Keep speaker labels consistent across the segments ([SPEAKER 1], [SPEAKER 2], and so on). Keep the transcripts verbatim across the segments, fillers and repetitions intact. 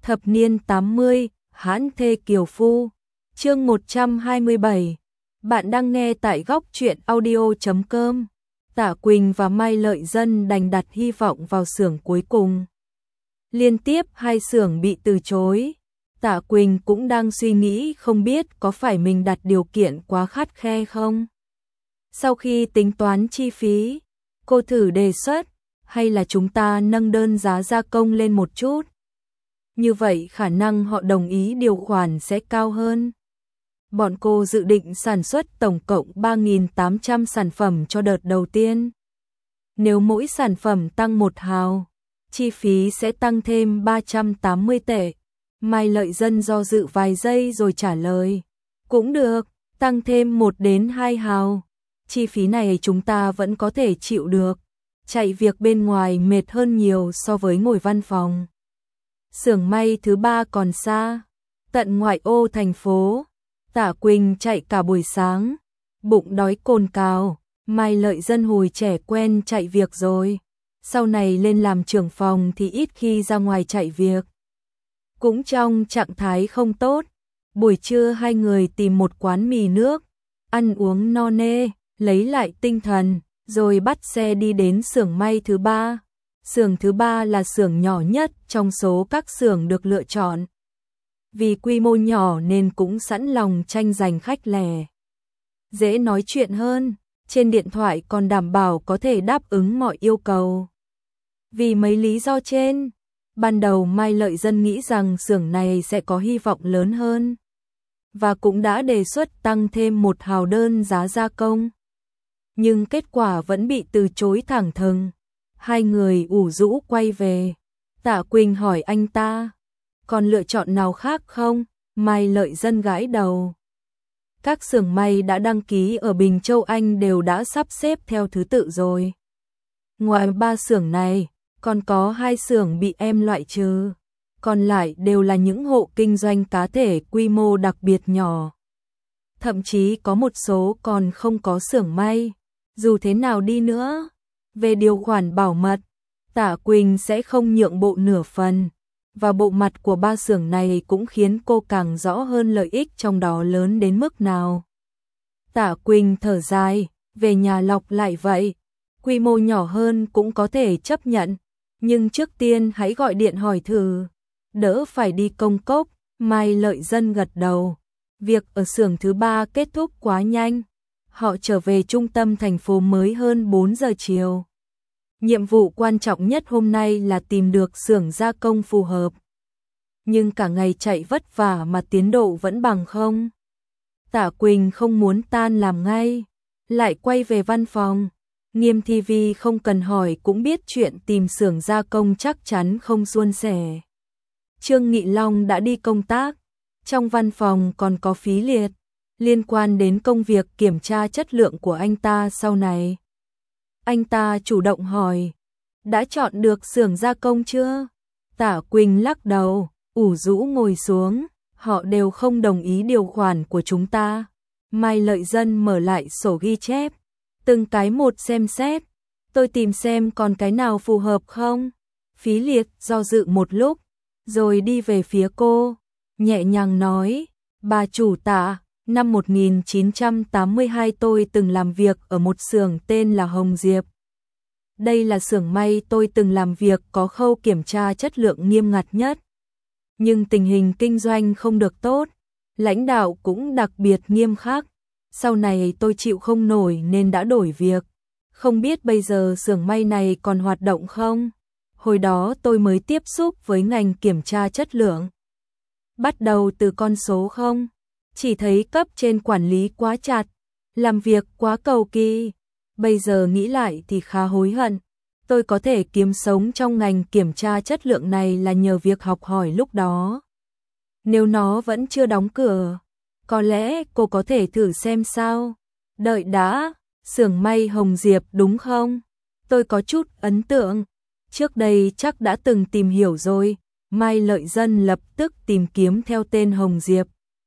[SPEAKER 1] Thập niên tám mươi, hãn thê kiều phu. Chương một trăm hai mươi bảy. Bạn đang nghe tại góc truyện audio chấm com. Tạ Quỳnh và Mai Lợi Dân đành đặt hy vọng vào xưởng cuối cùng. Liên tiếp hai xưởng bị từ chối. Tạ Quỳnh cũng đang suy nghĩ không biết có phải mình đặt điều kiện quá khắt khe không. Sau khi tính toán chi phí, cô thử đề xuất, hay là chúng ta nâng đơn giá gia công lên một chút. Như vậy khả năng họ đồng ý điều khoản sẽ cao hơn. Bọn cô dự định sản xuất tổng cộng ba nghìn tám trăm sản phẩm cho đợt đầu tiên. Nếu mỗi sản phẩm tăng một hào, chi phí sẽ tăng thêm ba trăm tám mươi tệ. Mai Lợi Dân do dự vài giây rồi trả lời. Cũng được, tăng thêm một đến hai hào. Chi phí này chúng ta vẫn có thể chịu được. Chạy việc bên ngoài mệt hơn nhiều so với ngồi văn phòng. Xưởng may thứ ba còn xa, tận ngoại ô thành phố. Tạ Quỳnh chạy cả buổi sáng, bụng đói cồn cào. Mai Lợi Dân hồi trẻ quen chạy việc rồi, sau này lên làm trưởng phòng thì ít khi ra ngoài chạy việc. Cũng trong trạng thái không tốt, buổi trưa hai người tìm một quán mì nước, ăn uống no nê, lấy lại tinh thần, rồi bắt xe đi đến xưởng may thứ ba. Xưởng thứ ba là xưởng nhỏ nhất trong số các xưởng được lựa chọn. Vì quy mô nhỏ nên cũng sẵn lòng tranh giành khách lẻ. Dễ nói chuyện hơn, trên điện thoại còn đảm bảo có thể đáp ứng mọi yêu cầu. Vì mấy lý do trên, ban đầu Mai Lợi Dân nghĩ rằng xưởng này sẽ có hy vọng lớn hơn. Và cũng đã đề xuất tăng thêm một hào đơn giá gia công. Nhưng kết quả vẫn bị từ chối thẳng thừng. Hai người ủ rũ quay về. Tạ Quỳnh hỏi anh ta, còn lựa chọn nào khác không? Mai Lợi Dân gãi đầu. Các xưởng may đã đăng ký ở Bình Châu Anh đều đã sắp xếp theo thứ tự rồi. Ngoài ba xưởng này, còn có hai xưởng bị em loại trừ. Còn lại đều là những hộ kinh doanh cá thể quy mô đặc biệt nhỏ. Thậm chí có một số còn không có xưởng may. Dù thế nào đi nữa, về điều khoản bảo mật, Tạ Quỳnh sẽ không nhượng bộ nửa phần. Và bộ mặt của ba xưởng này cũng khiến cô càng rõ hơn lợi ích trong đó lớn đến mức nào. Tạ Quỳnh thở dài, về nhà lọc lại vậy. Quy mô nhỏ hơn cũng có thể chấp nhận. Nhưng trước tiên hãy gọi điện hỏi thử. Đỡ phải đi công cốc. Mai Lợi Dân gật đầu. Việc ở xưởng thứ ba kết thúc quá nhanh. Họ trở về trung tâm thành phố mới hơn bốn giờ chiều. Nhiệm vụ quan trọng nhất hôm nay là tìm được xưởng gia công phù hợp. Nhưng cả ngày chạy vất vả mà tiến độ vẫn bằng không. Tạ Quỳnh không muốn tan làm ngay, lại quay về văn phòng. Nghiêm Thi Vi không cần hỏi cũng biết chuyện tìm xưởng gia công chắc chắn không suôn sẻ. Trương Nghị Long đã đi công tác, trong văn phòng còn có Phí Liệt, liên quan đến công việc kiểm tra chất lượng của anh ta sau này. Anh ta chủ động hỏi, đã chọn được xưởng gia công chưa? Tạ Quỳnh lắc đầu, ủ rũ ngồi xuống, họ đều không đồng ý điều khoản của chúng ta. Mai Lợi Dân mở lại sổ ghi chép, từng cái một xem xét, tôi tìm xem còn cái nào phù hợp không. Phí Liệt do dự một lúc, rồi đi về phía cô, nhẹ nhàng nói, bà chủ Tạ, năm một nghìn chín trăm tám mươi hai tôi từng làm việc ở một xưởng tên là Hồng Diệp. Đây là xưởng may tôi từng làm việc có khâu kiểm tra chất lượng nghiêm ngặt nhất. Nhưng tình hình kinh doanh không được tốt, lãnh đạo cũng đặc biệt nghiêm khắc. Sau này tôi chịu không nổi nên đã đổi việc. Không biết bây giờ xưởng may này còn hoạt động không? Hồi đó tôi mới tiếp xúc với ngành kiểm tra chất lượng. Bắt đầu từ con số không? Chỉ thấy cấp trên quản lý quá chặt, làm việc quá cầu kỳ. Bây giờ nghĩ lại thì khá hối hận. Tôi có thể kiếm sống trong ngành kiểm tra chất lượng này là nhờ việc học hỏi lúc đó. Nếu nó vẫn chưa đóng cửa, có lẽ cô có thể thử xem sao. Đợi đã, xưởng may Hồng Diệp đúng không? Tôi có chút ấn tượng. Trước đây chắc đã từng tìm hiểu rồi. Mai Lợi Dân lập tức tìm kiếm theo tên Hồng Diệp.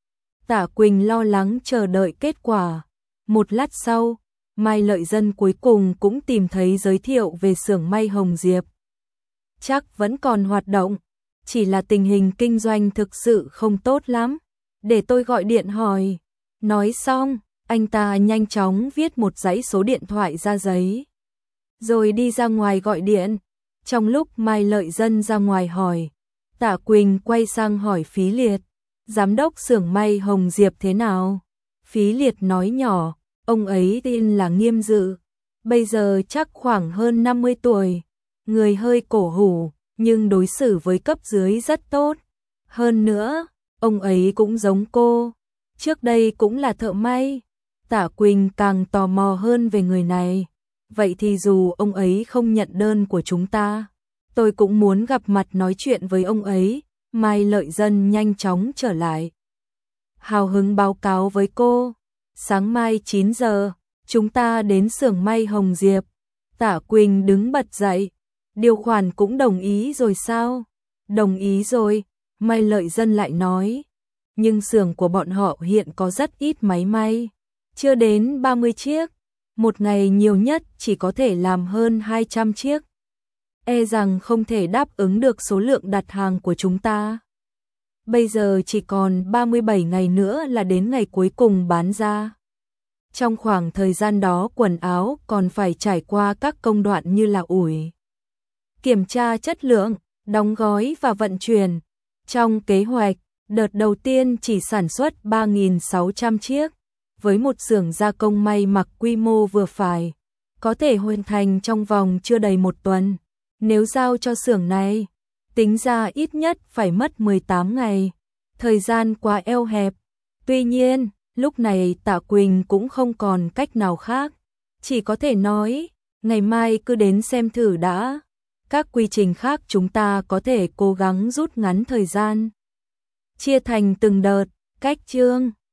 [SPEAKER 1] Tạ Quỳnh lo lắng chờ đợi kết quả. Một lát sau, Mai Lợi Dân cuối cùng cũng tìm thấy giới thiệu về xưởng may Hồng Diệp. Chắc vẫn còn hoạt động. chỉ là tình hình kinh doanh thực sự không tốt lắm, để tôi gọi điện hỏi. Nói xong, anh ta nhanh chóng viết một dãy số điện thoại ra giấy, rồi đi ra ngoài gọi điện. Trong lúc Mai Lợi Dân ra ngoài hỏi, Tạ Quỳnh quay sang hỏi Phí Liệt, giám đốc xưởng may Hồng Diệp thế nào? Phí Liệt nói nhỏ, ông ấy tên là Nghiêm Dự, bây giờ chắc khoảng hơn năm mươi tuổi, người hơi cổ hủ, nhưng đối xử với cấp dưới rất tốt. Hơn nữa, ông ấy cũng giống cô, trước đây cũng là thợ may. Tạ Quỳnh càng tò mò hơn về người này. Vậy thì dù ông ấy không nhận đơn của chúng ta, tôi cũng muốn gặp mặt nói chuyện với ông ấy. Mai Lợi Dân nhanh chóng trở lại, hào hứng báo cáo với cô. Sáng mai chín giờ, chúng ta đến xưởng may Hồng Diệp. Tạ Quỳnh đứng bật dậy. Điều khoản cũng đồng ý rồi sao? Đồng ý rồi, Mai Lợi Dân lại nói. Nhưng xưởng của bọn họ hiện có rất ít máy may, chưa đến ba mươi chiếc. Một ngày nhiều nhất chỉ có thể làm hơn hai trăm chiếc. E rằng không thể đáp ứng được số lượng đặt hàng của chúng ta. Bây giờ chỉ còn ba mươi bảy ngày nữa là đến ngày cuối cùng bán ra. Trong khoảng thời gian đó quần áo còn phải trải qua các công đoạn như là ủi, kiểm tra chất lượng, đóng gói và vận chuyển. Trong kế hoạch, đợt đầu tiên chỉ sản xuất ba nghìn sáu trăm chiếc, với một xưởng gia công may mặc quy mô vừa phải, có thể hoàn thành trong vòng chưa đầy một tuần. Nếu giao cho xưởng này, tính ra ít nhất phải mất mười tám ngày, thời gian quá eo hẹp. Tuy nhiên, lúc này Tạ Quỳnh cũng không còn cách nào khác, chỉ có thể nói, ngày mai cứ đến xem thử đã. Các quy trình khác chúng ta có thể cố gắng rút ngắn thời gian, chia thành từng đợt, cách chương.